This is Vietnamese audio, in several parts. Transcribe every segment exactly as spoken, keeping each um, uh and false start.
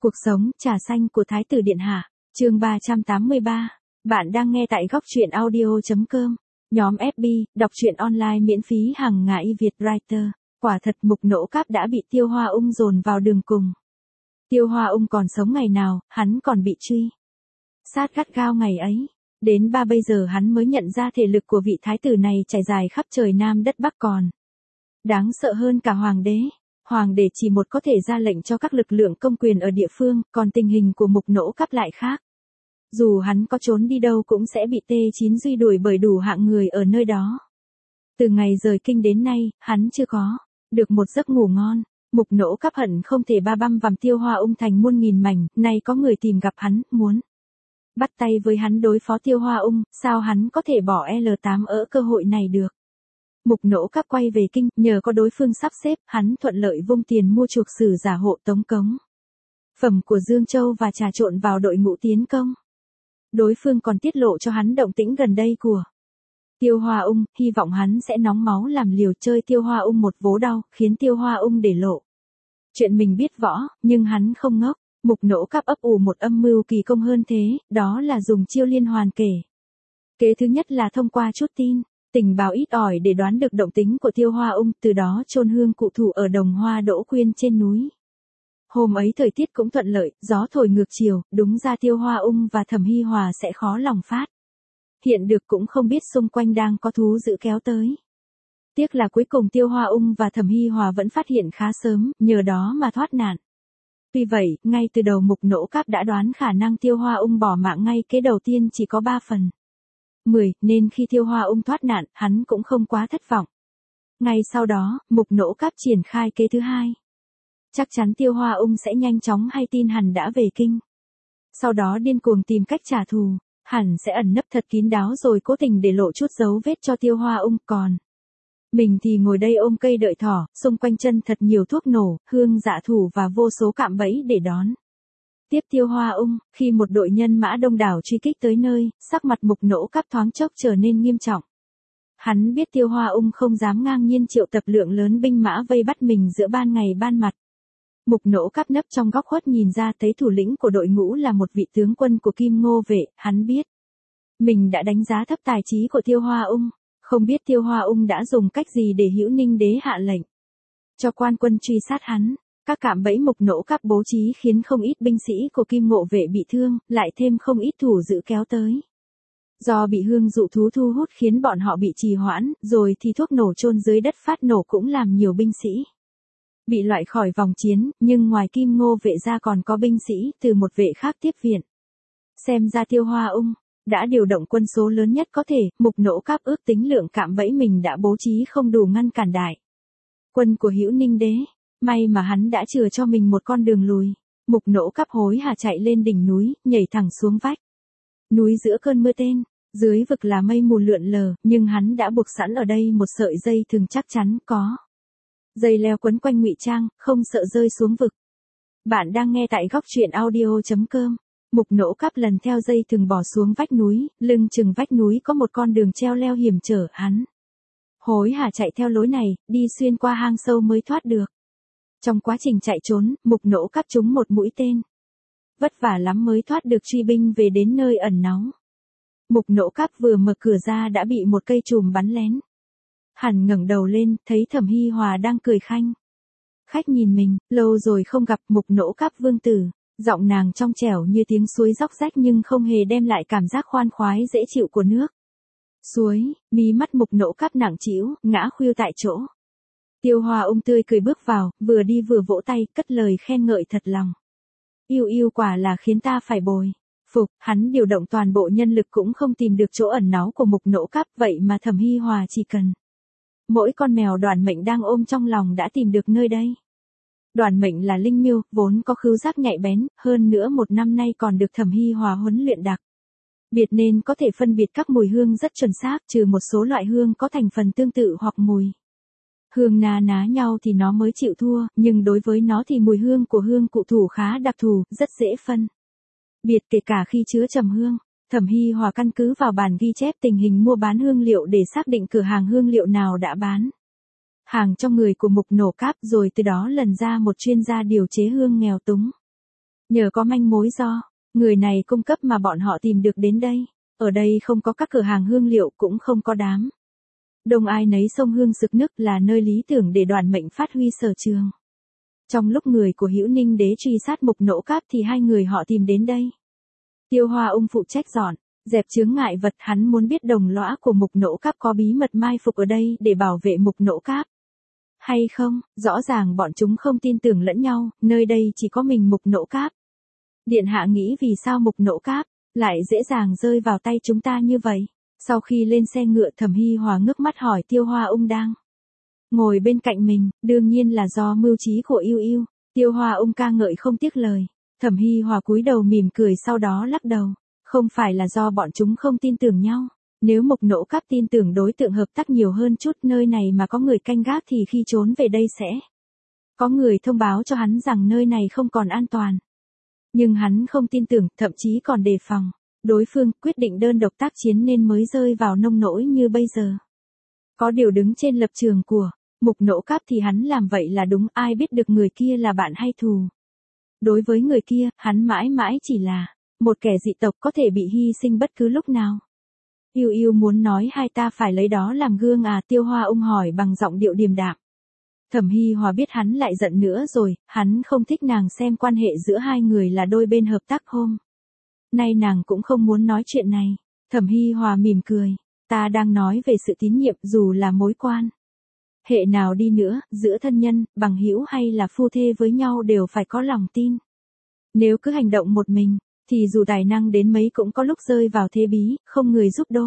Cuộc sống, trà xanh của Thái tử Điện Hạ, chương ba trăm tám mươi ba. Bạn đang nghe tại góc truyện audio chấm com. Nhóm ép bê, đọc truyện online miễn phí hàng ngày Việt Writer. Quả thật Mục Nỗ Cáp đã bị Tiêu Hoa Ung dồn vào đường cùng. Tiêu Hoa Ung còn sống ngày nào, hắn còn bị truy sát gắt gao ngày ấy. Đến ba bây giờ hắn mới nhận ra thể lực của vị thái tử này trải dài khắp trời Nam đất Bắc còn đáng sợ hơn cả hoàng đế. Hoàng đế chỉ một có thể ra lệnh cho các lực lượng công quyền ở địa phương, còn tình hình của Mục Nỗ Cáp lại khác. Dù hắn có trốn đi đâu cũng sẽ bị T chín duy đuổi bởi đủ hạng người ở nơi đó. Từ ngày rời kinh đến nay, hắn chưa có được một giấc ngủ ngon. Mục Nỗ Cáp hận không thể ba băm vằm Tiêu Hoa Ung thành muôn nghìn mảnh, nay có người tìm gặp hắn, muốn bắt tay với hắn đối phó Tiêu Hoa Ung, sao hắn có thể bỏ L tám ở cơ hội này được. Mục Nỗ Cáp quay về kinh, nhờ có đối phương sắp xếp, hắn thuận lợi vung tiền mua chuộc sử giả hộ tống cống phẩm của Dương Châu và trà trộn vào đội ngũ tiến công. Đối phương còn tiết lộ cho hắn động tĩnh gần đây của Tiêu Hoa Ung, hy vọng hắn sẽ nóng máu làm liều chơi Tiêu Hoa Ung một vố đau, khiến Tiêu Hoa Ung để lộ chuyện mình biết võ, nhưng hắn không ngốc. Mục Nỗ Cáp ấp ủ một âm mưu kỳ công hơn thế, đó là dùng chiêu liên hoàn kể. Kế thứ nhất là thông qua chút tin tình báo ít ỏi để đoán được động tính của Tiêu Hoa Ung, từ đó chôn hương cụ thủ ở đồng hoa đỗ quyên trên núi. Hôm ấy thời tiết cũng thuận lợi, gió thổi ngược chiều, đúng ra Tiêu Hoa Ung và Thẩm Hi Hòa sẽ khó lòng phát hiện được, cũng không biết xung quanh đang có thú dữ kéo tới. Tiếc là cuối cùng Tiêu Hoa Ung và Thẩm Hi Hòa vẫn phát hiện khá sớm, nhờ đó mà thoát nạn. Tuy vậy, ngay từ đầu Mục Nỗ Cáp đã đoán khả năng Tiêu Hoa Ung bỏ mạng ngay kế đầu tiên chỉ có ba phần mười, nên khi Tiêu Hoa Ung thoát nạn, hắn cũng không quá thất vọng. Ngay sau đó, Mục Nỗ Cáp triển khai kế thứ hai. Chắc chắn Tiêu Hoa Ung sẽ nhanh chóng hay tin hắn đã về kinh. Sau đó điên cuồng tìm cách trả thù, hẳn sẽ ẩn nấp thật kín đáo rồi cố tình để lộ chút dấu vết cho Tiêu Hoa Ung, còn mình thì ngồi đây ôm cây đợi thỏ, xung quanh chân thật nhiều thuốc nổ, hương dạ thủ và vô số cạm bẫy để đón tiếp Tiêu Hoa Ung. Khi một đội nhân mã đông đảo truy kích tới nơi, sắc mặt Mục Nỗ Cáp thoáng chốc trở nên nghiêm trọng. Hắn biết Tiêu Hoa Ung không dám ngang nhiên triệu tập lượng lớn binh mã vây bắt mình giữa ban ngày ban mặt. Mục Nỗ Cáp nấp trong góc khuất nhìn ra thấy thủ lĩnh của đội ngũ là một vị tướng quân của Kim Ngô vệ, hắn biết mình đã đánh giá thấp tài trí của Tiêu Hoa Ung, không biết Tiêu Hoa Ung đã dùng cách gì để Hữu Ninh đế hạ lệnh cho quan quân truy sát hắn. Các cạm bẫy Mục Nỗ Cáp bố trí khiến không ít binh sĩ của Kim Ngộ vệ bị thương, lại thêm không ít thủ giữ kéo tới. Do bị hương dụ thú thu hút khiến bọn họ bị trì hoãn, rồi thì thuốc nổ chôn dưới đất phát nổ cũng làm nhiều binh sĩ bị loại khỏi vòng chiến, nhưng ngoài Kim Ngô vệ ra còn có binh sĩ từ một vệ khác tiếp viện. Xem ra Tiêu Hoa Ung đã điều động quân số lớn nhất có thể. Mục Nỗ Cáp ước tính lượng cạm bẫy mình đã bố trí không đủ ngăn cản đại quân của Hữu Ninh đế. May mà hắn đã chừa cho mình một con đường lùi. Mục Nỗ Cáp hối hả chạy lên đỉnh núi, nhảy thẳng xuống vách núi giữa cơn mưa tên. Dưới vực là mây mù lượn lờ, nhưng hắn đã buộc sẵn ở đây một sợi dây thừng chắc chắn có dây leo quấn quanh ngụy trang, không sợ rơi xuống vực. Bạn đang nghe tại góc truyện audio chấm com. Mục Nỗ Cáp lần theo dây thừng bỏ xuống vách núi, lưng chừng vách núi có một con đường treo leo hiểm trở, hắn hối hả chạy theo lối này, đi xuyên qua hang sâu mới thoát được. Trong quá trình chạy trốn, Mục Nỗ Cáp trúng một mũi tên. Vất vả lắm mới thoát được truy binh về đến nơi ẩn náu. Mục Nỗ Cáp vừa mở cửa ra đã bị một cây chùm bắn lén. Hắn ngẩng đầu lên, thấy Thẩm Hi Hòa đang cười khanh khách nhìn mình, lâu rồi không gặp. Mục Nỗ Cáp vương tử, giọng nàng trong trẻo như tiếng suối róc rách nhưng không hề đem lại cảm giác khoan khoái dễ chịu của nước suối. Mí mắt Mục Nỗ Cáp nặng trĩu, ngã khuỵu tại chỗ. Tiêu Hoa Ung tươi cười bước vào, vừa đi vừa vỗ tay, cất lời khen ngợi thật lòng. Yêu yêu quả là khiến ta phải bồi phục. Hắn điều động toàn bộ nhân lực cũng không tìm được chỗ ẩn náu của Mục Nỗ Cáp, vậy mà Thẩm Hi Hòa chỉ cần mỗi con mèo Đoàn Mệnh đang ôm trong lòng đã tìm được nơi đây. Đoàn Mệnh là linh miêu, vốn có khứu giác nhạy bén, hơn nữa một năm nay còn được Thẩm Hi Hòa huấn luyện đặc biệt nên có thể phân biệt các mùi hương rất chuẩn xác, trừ một số loại hương có thành phần tương tự hoặc mùi hương na ná nhau thì nó mới chịu thua, nhưng đối với nó thì mùi hương của hương cụ thủ khá đặc thù, rất dễ phân biệt kể cả khi chứa trầm hương. Thẩm Hi Hòa căn cứ vào bản ghi chép tình hình mua bán hương liệu để xác định cửa hàng hương liệu nào đã bán hàng cho người của Mục Nỗ Cáp, rồi từ đó lần ra một chuyên gia điều chế hương nghèo túng. Nhờ có manh mối do người này cung cấp mà bọn họ tìm được đến đây. Ở đây không có các cửa hàng hương liệu, cũng không có đám đông ai nấy sông hương sực nức, là nơi lý tưởng để đoàn mệnh phát huy sở trường. Trong lúc người của Hữu Ninh Đế truy sát Mục Nỗ Cáp thì hai người họ tìm đến đây. Tiêu Hoa Ung phụ trách dọn dẹp chướng ngại vật, hắn muốn biết đồng lõa của Mục Nỗ Cáp có bí mật mai phục ở đây để bảo vệ Mục Nỗ Cáp hay không. Rõ ràng bọn chúng không tin tưởng lẫn nhau, nơi đây chỉ có mình Mục Nỗ Cáp. Điện hạ nghĩ vì sao Mục Nỗ Cáp lại dễ dàng rơi vào tay chúng ta như vậy? Sau khi lên xe ngựa, Thẩm Hi Hòa ngước mắt hỏi Tiêu Hoa Ung đang ngồi bên cạnh mình. Đương nhiên là do mưu trí của Yêu Yêu. Tiêu Hoa Ung ca ngợi không tiếc lời. Thẩm Hi Hòa cúi đầu mỉm cười, sau đó lắc đầu. Không phải là do bọn chúng không tin tưởng nhau. Nếu Mục Nỗ Cáp tin tưởng đối tượng hợp tác nhiều hơn chút, nơi này mà có người canh gác thì khi trốn về đây sẽ có người thông báo cho hắn rằng nơi này không còn an toàn. Nhưng hắn không tin tưởng, thậm chí còn đề phòng đối phương, quyết định đơn độc tác chiến nên mới rơi vào nông nỗi như bây giờ. Có điều đứng trên lập trường của Mục Nỗ Cáp thì hắn làm vậy là đúng, ai biết được người kia là bạn hay thù. Đối với người kia, hắn mãi mãi chỉ là một kẻ dị tộc có thể bị hy sinh bất cứ lúc nào. Yêu Yêu muốn nói hai ta phải lấy đó làm gương à? Tiêu Hoa Ung hỏi bằng giọng điệu điềm đạm. Thẩm Hi Hòa biết hắn lại giận nữa rồi, hắn không thích nàng xem quan hệ giữa hai người là đôi bên hợp tác hôm nay nàng cũng không muốn nói chuyện này. Thẩm Hi Hòa mỉm cười. Ta đang nói về sự tín nhiệm, dù là mối quan hệ nào đi nữa, giữa thân nhân, bằng hữu hay là phu thê với nhau đều phải có lòng tin. Nếu cứ hành động một mình, thì dù tài năng đến mấy cũng có lúc rơi vào thế bí, không người giúp đô.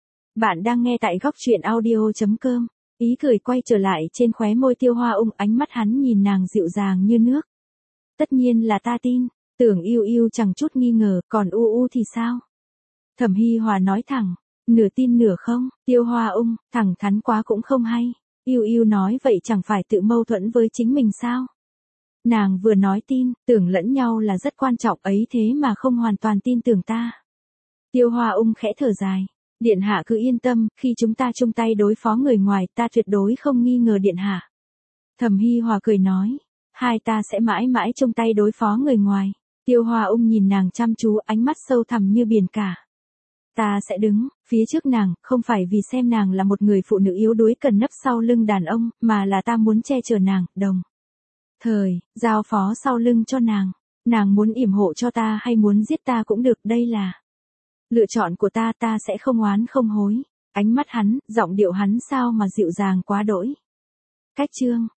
Bạn đang nghe tại góc truyện audio chấm com. Ý cười quay trở lại trên khóe môi Tiêu Hoa Ung, ánh mắt hắn nhìn nàng dịu dàng như nước. Tất nhiên là ta tin. Tưởng Yêu Yêu chẳng chút nghi ngờ, còn U U thì sao? Thẩm Hi Hòa nói thẳng. Nửa tin nửa không. Tiêu Hoa Ung, thẳng thắn quá cũng không hay. Yêu Yêu nói vậy chẳng phải tự mâu thuẫn với chính mình sao? Nàng vừa nói tin, tưởng lẫn nhau là rất quan trọng ấy, thế mà không hoàn toàn tin tưởng ta. Tiêu Hoa Ung khẽ thở dài. Điện hạ cứ yên tâm, khi chúng ta chung tay đối phó người ngoài, ta tuyệt đối không nghi ngờ điện hạ. Thẩm Hi Hòa cười nói. Hai ta sẽ mãi mãi chung tay đối phó người ngoài. Tiêu Hoa Ung nhìn nàng chăm chú, ánh mắt sâu thẳm như biển cả. Ta sẽ đứng phía trước nàng, không phải vì xem nàng là một người phụ nữ yếu đuối cần nấp sau lưng đàn ông, mà là ta muốn che chở nàng, đồng thời giao phó sau lưng cho nàng. Nàng muốn yểm hộ cho ta hay muốn giết ta cũng được, đây là lựa chọn của ta, ta sẽ không oán không hối. Ánh mắt hắn, giọng điệu hắn sao mà dịu dàng quá đỗi. Cách chương